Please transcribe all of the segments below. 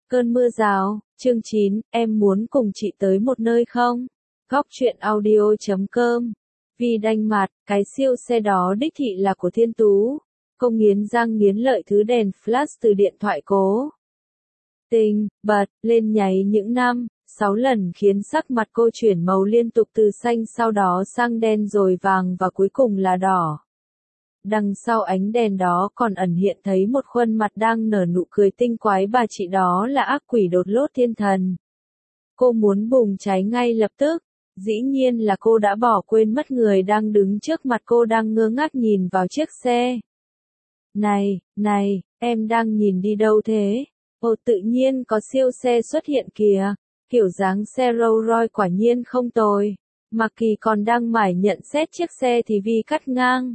Cơn mưa rào, chương 9, em muốn cùng chị tới một nơi không? Góc truyện audio.com. Vì đanh mặt, cái siêu xe đó đích thị là của Thiên Tú. Cô nghiến răng nghiến lợi thứ đèn flash từ điện thoại cố tình bật lên nháy những 6 lần khiến sắc mặt cô chuyển màu liên tục từ xanh sau đó sang đen rồi vàng và cuối cùng là đỏ. Đằng sau ánh đèn đó còn ẩn hiện thấy một khuôn mặt đang nở nụ cười tinh quái, bà chị đó là ác quỷ đột lốt thiên thần. Cô muốn bùng cháy ngay lập tức, dĩ nhiên là cô đã bỏ quên mất người đang đứng trước mặt cô đang ngơ ngác nhìn vào chiếc xe. Này, em đang nhìn đi đâu thế? Ồ, tự nhiên có siêu xe xuất hiện kìa, kiểu dáng xe Rolls Royce quả nhiên không tồi. Mạc Kỳ còn đang mải nhận xét chiếc xe thì Vi cắt ngang.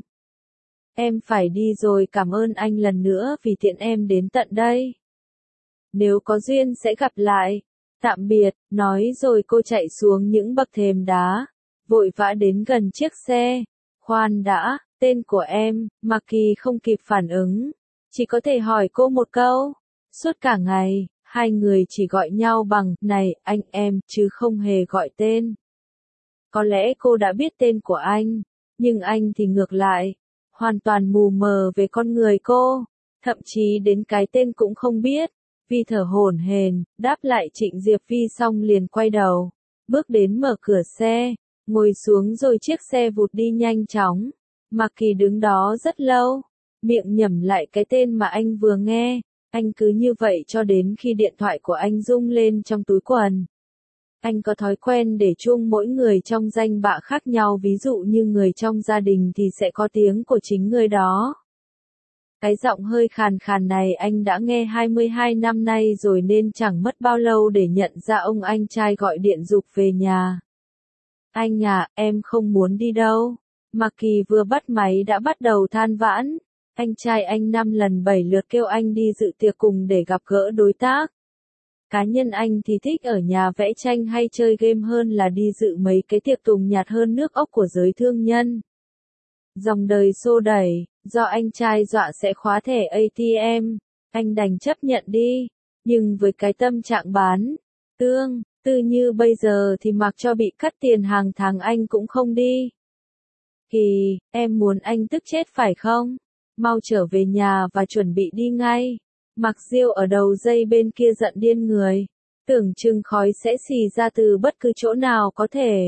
Em phải đi rồi, cảm ơn anh lần nữa vì tiện em đến tận đây. Nếu có duyên sẽ gặp lại. Tạm biệt, nói rồi cô chạy xuống những bậc thềm đá, vội vã đến gần chiếc xe. Khoan đã, tên của em, Mạc Kỳ không kịp phản ứng, chỉ có thể hỏi cô một câu. Suốt cả ngày, hai người chỉ gọi nhau bằng này, anh em, chứ không hề gọi tên. Có lẽ cô đã biết tên của anh, nhưng anh thì ngược lại, hoàn toàn mù mờ về con người cô, thậm chí đến cái tên cũng không biết. Vi thở hổn hển, đáp lại Trịnh Diệp Vi xong liền quay đầu, bước đến mở cửa xe, ngồi xuống rồi chiếc xe vụt đi nhanh chóng. Mạc Kỳ đứng đó rất lâu, miệng nhẩm lại cái tên mà anh vừa nghe. Anh cứ như vậy cho đến khi điện thoại của anh rung lên trong túi quần. Anh có thói quen để chuông mỗi người trong danh bạ khác nhau, ví dụ như người trong gia đình thì sẽ có tiếng của chính người đó. Cái giọng hơi khàn khàn này anh đã nghe 22 năm nay rồi nên chẳng mất bao lâu để nhận ra ông anh trai gọi điện giục về nhà. Anh à, em không muốn đi đâu. Mạc Kỳ vừa bắt máy đã bắt đầu than vãn. Anh trai anh 5 lần 7 lượt kêu anh đi dự tiệc cùng để gặp gỡ đối tác. Cá nhân anh thì thích ở nhà vẽ tranh hay chơi game hơn là đi dự mấy cái tiệc tùng nhạt hơn nước ốc của giới thương nhân. Dòng đời xô đẩy, do anh trai dọa sẽ khóa thẻ ATM, anh đành chấp nhận đi, nhưng với cái tâm trạng bán tư như bây giờ thì mặc cho bị cắt tiền hàng tháng anh cũng không đi. Kỳ, em muốn anh tức chết phải không? Mau trở về nhà và chuẩn bị đi ngay. Mạc Diêu ở đầu dây bên kia giận điên người, tưởng chừng khói sẽ xì ra từ bất cứ chỗ nào có thể.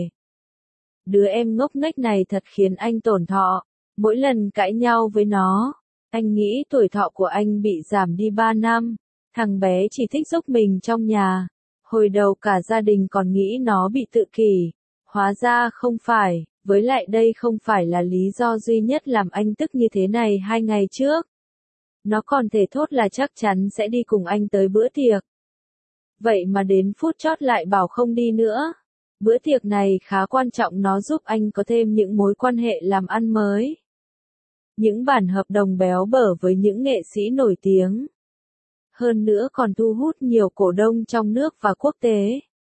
Đứa em ngốc nghếch này thật khiến anh tổn thọ, mỗi lần cãi nhau với nó, anh nghĩ tuổi thọ của anh bị giảm đi 3 năm, thằng bé chỉ thích giúp mình trong nhà. Hồi đầu cả gia đình còn nghĩ nó bị tự kỷ, hóa ra không phải, với lại đây không phải là lý do duy nhất làm anh tức như thế này. 2 ngày trước, nó còn thể thốt là chắc chắn sẽ đi cùng anh tới bữa tiệc. Vậy mà đến phút chót lại bảo không đi nữa. Bữa tiệc này khá quan trọng, nó giúp anh có thêm những mối quan hệ làm ăn mới. Những bản hợp đồng béo bở với những nghệ sĩ nổi tiếng. Hơn nữa còn thu hút nhiều cổ đông trong nước và quốc tế.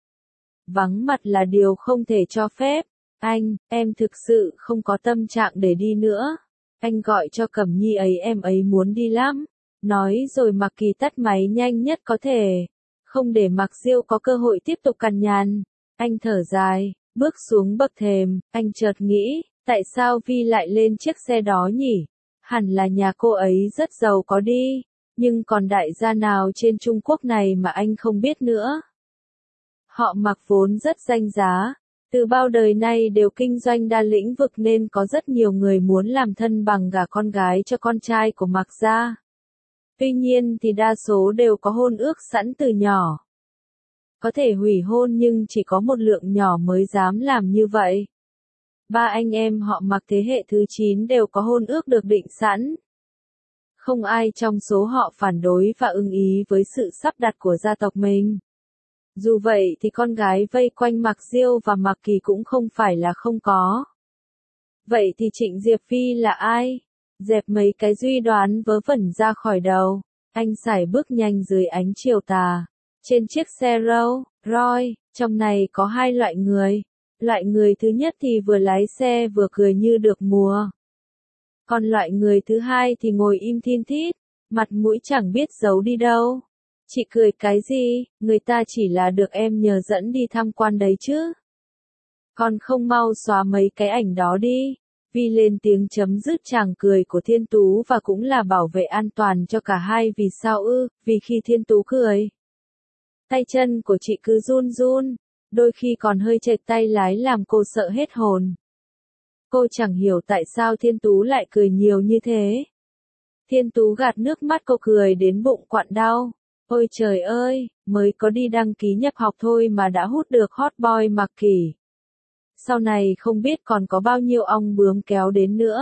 Vắng mặt là điều không thể cho phép. Em thực sự không có tâm trạng để đi nữa. Anh gọi cho Cẩm Nhi ấy, em ấy muốn đi lắm. Nói rồi Mạc Kỳ tắt máy nhanh nhất có thể. Không để Mạc Diêu có cơ hội tiếp tục cằn nhằn. Anh thở dài, bước xuống bậc thềm, anh chợt nghĩ, tại sao Vi lại lên chiếc xe đó nhỉ? Hẳn là nhà cô ấy rất giàu có đi, nhưng còn đại gia nào trên Trung Quốc này mà anh không biết nữa. Họ Mạc vốn rất danh giá, từ bao đời nay đều kinh doanh đa lĩnh vực nên có rất nhiều người muốn làm thân bằng gả con gái cho con trai của Mạc gia. Tuy nhiên thì đa số đều có hôn ước sẵn từ nhỏ. Có thể hủy hôn nhưng chỉ có một lượng nhỏ mới dám làm như vậy. 3 anh em họ Mạc thế hệ thứ 9 đều có hôn ước được định sẵn. Không ai trong số họ phản đối và ưng ý với sự sắp đặt của gia tộc mình. Dù vậy thì con gái vây quanh Mạc Diêu và Mạc Kỳ cũng không phải là không có. Vậy thì Trịnh Diệp Vi là ai? Dẹp mấy cái suy đoán vớ vẩn ra khỏi đầu, anh sải bước nhanh dưới ánh chiều tà. Trên chiếc xe Rolls Royce, trong này có 2 loại người. Loại người thứ nhất thì vừa lái xe vừa cười như được mùa. Còn loại người thứ hai thì ngồi im thin thít, mặt mũi chẳng biết giấu đi đâu. Chị cười cái gì, người ta chỉ là được em nhờ dẫn đi tham quan đấy chứ. Con không mau xóa mấy cái ảnh đó đi. Vi lên tiếng chấm dứt tràng cười của Thiên Tú và cũng là bảo vệ an toàn cho cả hai. Vì sao ư? Vì khi Thiên Tú cười, tay chân của chị cứ run run, đôi khi còn hơi trệt tay lái làm cô sợ hết hồn. Cô chẳng hiểu tại sao Thiên Tú lại cười nhiều như thế. Thiên Tú gạt nước mắt, cô cười đến bụng quặn đau. Ôi trời ơi, mới có đi đăng ký nhập học thôi mà đã hút được hot boy Mạc Kỷ. Sau này không biết còn có bao nhiêu ong bướm kéo đến nữa.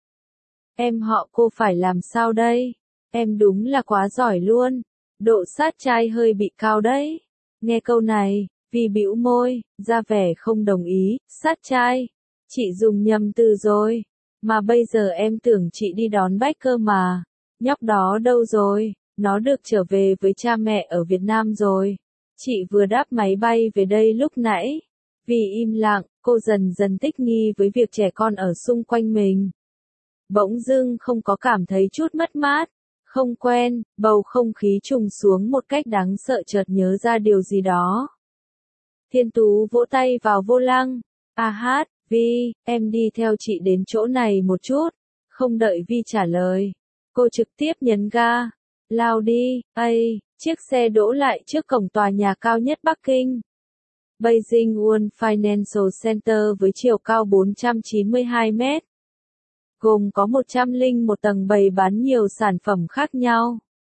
Em họ cô phải làm sao đây? Em đúng là quá giỏi luôn. Độ sát trai hơi bị cao đấy. Nghe câu này, Vi bĩu môi, ra vẻ không đồng ý. Sát trai? Chị dùng nhầm từ rồi. Mà bây giờ em tưởng chị đi đón Bách cơ mà. Nhóc đó đâu rồi? Nó được trở về với cha mẹ ở Việt Nam rồi. Chị vừa đáp máy bay về đây lúc nãy. Vì im lặng, cô dần dần thích nghi với việc trẻ con ở xung quanh mình. Bỗng dưng không có cảm thấy chút mất mát, không quen, bầu không khí trùng xuống một cách đáng sợ, chợt nhớ ra điều gì đó. Thiên Tú vỗ tay vào vô lăng. À hát, Vi, em đi theo chị đến chỗ này một chút. Không đợi Vi trả lời, cô trực tiếp nhấn ga. Lao đi, chiếc xe đỗ lại trước cổng tòa nhà cao nhất Bắc Kinh. Beijing World Financial Center với chiều cao 492 mét. Gồm có 101 tầng bày bán nhiều sản phẩm khác nhau.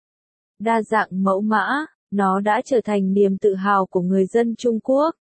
Đa dạng mẫu mã, nó đã trở thành niềm tự hào của người dân Trung Quốc.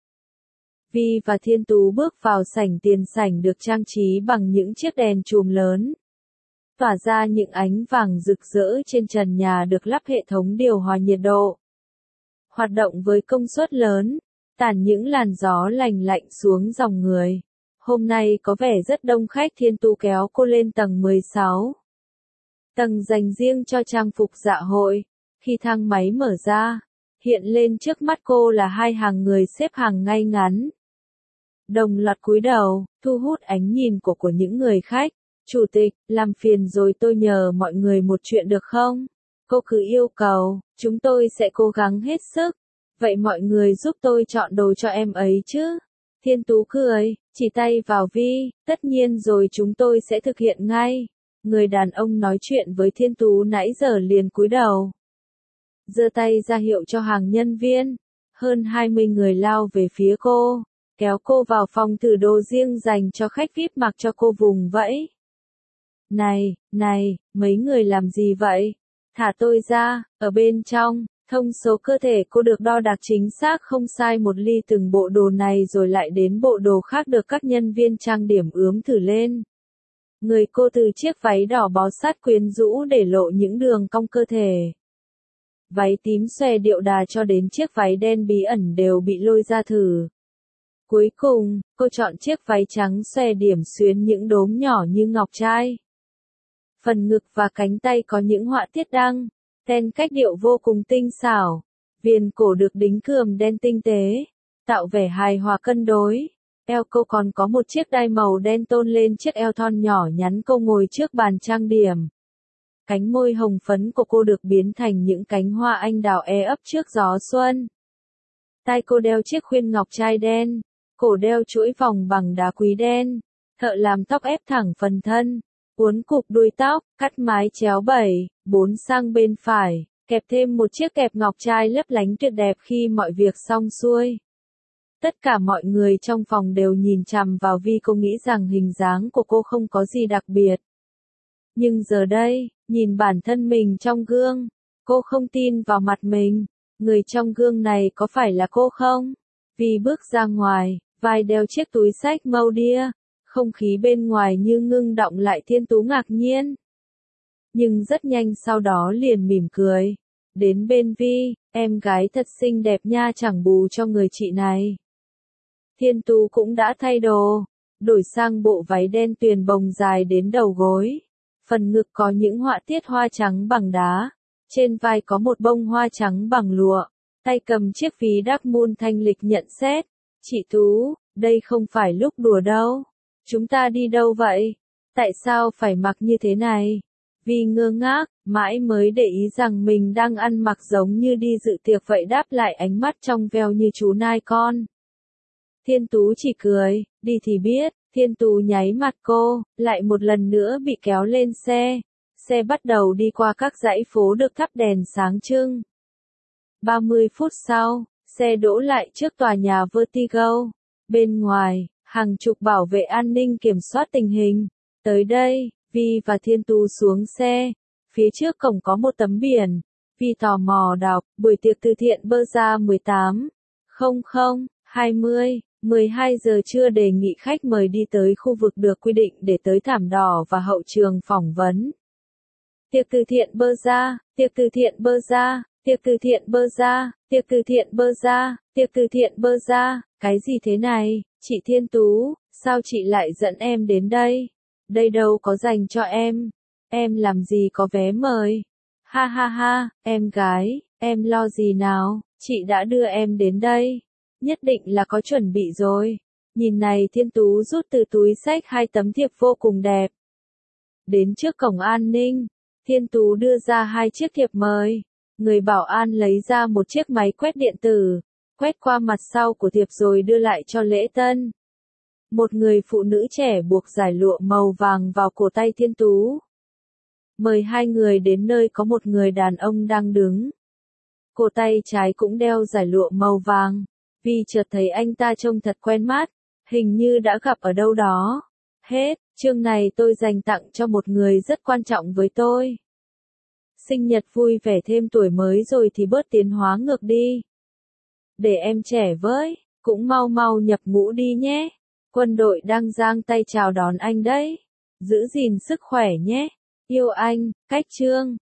Vi và Thiên Tú bước vào sảnh tiền sảnh được trang trí bằng những chiếc đèn chùm lớn. Tỏa ra những ánh vàng rực rỡ, trên trần nhà được lắp hệ thống điều hòa nhiệt độ. Hoạt động với công suất lớn, tản những làn gió lành lạnh xuống dòng người. Hôm nay có vẻ rất đông khách. Thiên Tú kéo cô lên tầng 16. Tầng dành riêng cho trang phục dạ hội. Khi thang máy mở ra, hiện lên trước mắt cô là hai hàng người xếp hàng ngay ngắn. Đồng loạt cúi đầu, thu hút ánh nhìn của những người khách. Chủ tịch, làm phiền rồi, tôi nhờ mọi người một chuyện được không? Cô cứ yêu cầu, chúng tôi sẽ cố gắng hết sức. Vậy mọi người giúp tôi chọn đồ cho em ấy chứ? Thiên Tú cười, chỉ tay vào Vi, tất nhiên rồi, chúng tôi sẽ thực hiện ngay. Người đàn ông nói chuyện với Thiên Tú nãy giờ liền cúi đầu, giơ tay ra hiệu cho hàng nhân viên. Hơn 20 người lao về phía cô, kéo cô vào phòng thử đồ riêng dành cho khách VIP, mặc cho cô vùng vẫy. Này, mấy người làm gì vậy? Thả tôi ra. Ở bên trong, thông số cơ thể cô được đo đạc chính xác không sai một ly. Từng bộ đồ này rồi lại đến bộ đồ khác được các nhân viên trang điểm ướm thử lên người cô, từ chiếc váy đỏ bó sát quyến rũ để lộ những đường cong cơ thể, váy tím xòe điệu đà, cho đến chiếc váy đen bí ẩn đều bị lôi ra thử. Cuối cùng, cô chọn chiếc váy trắng xòe điểm xuyến những đốm nhỏ như ngọc trai. Phần ngực và cánh tay có những họa tiết đăng, ten cách điệu vô cùng tinh xảo. Viền cổ được đính cườm đen tinh tế, tạo vẻ hài hòa cân đối. Eo cô còn có một chiếc đai màu đen tôn lên chiếc eo thon nhỏ nhắn. Cô ngồi trước bàn trang điểm. Cánh môi hồng phấn của cô được biến thành những cánh hoa anh đào ấp trước gió xuân. Tai cô đeo chiếc khuyên ngọc trai đen, cổ đeo chuỗi vòng bằng đá quý đen. Thợ làm tóc ép thẳng phần thân, uốn cụp đuôi tóc, cắt mái chéo 7/4 sang bên phải, kẹp thêm một chiếc kẹp ngọc trai lấp lánh tuyệt đẹp. Khi mọi việc xong xuôi, tất cả mọi người trong phòng đều nhìn chằm vào Vi. Cô nghĩ rằng hình dáng của cô không có gì đặc biệt. Nhưng giờ đây, nhìn bản thân mình trong gương, cô không tin vào mặt mình. Người trong gương này có phải là cô không? Vi bước ra ngoài, vai đeo chiếc túi xách màu đia. Không khí bên ngoài như ngưng đọng lại. Thiên Tú ngạc nhiên, nhưng rất nhanh sau đó liền mỉm cười. Đến bên Vi, em gái thật xinh đẹp nha, chẳng bù cho người chị này. Thiên Tú cũng đã thay đồ, đổi sang bộ váy đen tuyền bồng dài đến đầu gối. Phần ngực có những họa tiết hoa trắng bằng đá. Trên vai có một bông hoa trắng bằng lụa. Tay cầm chiếc ví Dark Moon thanh lịch nhận xét. Chị Tú, đây không phải lúc đùa đâu. Chúng ta đi đâu vậy? Tại sao phải mặc như thế này? Vi ngơ ngác, mãi mới để ý rằng mình đang ăn mặc giống như đi dự tiệc vậy, đáp lại ánh mắt trong veo như chú nai con. Thiên Tú chỉ cười, đi thì biết. Thiên Tú nháy mặt cô, lại một lần nữa bị kéo lên xe. Xe bắt đầu đi qua các dãy phố được thắp đèn sáng trưng. 30 phút sau, xe đỗ lại trước tòa nhà Vertigo. Bên ngoài, hàng chục bảo vệ an ninh kiểm soát tình hình. Tới đây, Vi và Thiên Tú xuống xe. Phía trước cổng có một tấm biển. Vi tò mò đọc, buổi tiệc từ thiện Berza 18:00-20. 12 giờ trưa, đề nghị khách mời đi tới khu vực được quy định để tới thảm đỏ và hậu trường phỏng vấn. Tiệc từ thiện Berza, tiệc từ thiện Berza, tiệc từ thiện Berza, tiệc từ thiện Berza, tiệc từ thiện Berza, cái gì thế này, chị Thiên Tú, sao chị lại dẫn em đến đây? Đây đâu có dành cho em làm gì có vé mời. Ha ha ha, em gái, em lo gì nào, chị đã đưa em đến đây. Nhất định là có chuẩn bị rồi. Nhìn này, Thiên Tú rút từ túi xách 2 tấm thiệp vô cùng đẹp. Đến trước cổng an ninh, Thiên Tú đưa ra 2 chiếc thiệp mời. Người bảo an lấy ra một chiếc máy quét điện tử, quét qua mặt sau của thiệp rồi đưa lại cho lễ tân. Một người phụ nữ trẻ buộc dải lụa màu vàng vào cổ tay Thiên Tú. Mời 2 người đến nơi có một người đàn ông đang đứng. Cổ tay trái cũng đeo dải lụa màu vàng. Vi chợt thấy anh ta trông thật quen mắt, hình như đã gặp ở đâu đó. Hết, chương này tôi dành tặng cho một người rất quan trọng với tôi. Sinh nhật vui vẻ thêm tuổi mới rồi thì bớt tiến hóa ngược đi. Để em trẻ với, cũng mau mau nhập ngũ đi nhé. Quân đội đang giang tay chào đón anh đấy. Giữ gìn sức khỏe nhé. Yêu anh, Cách Chương.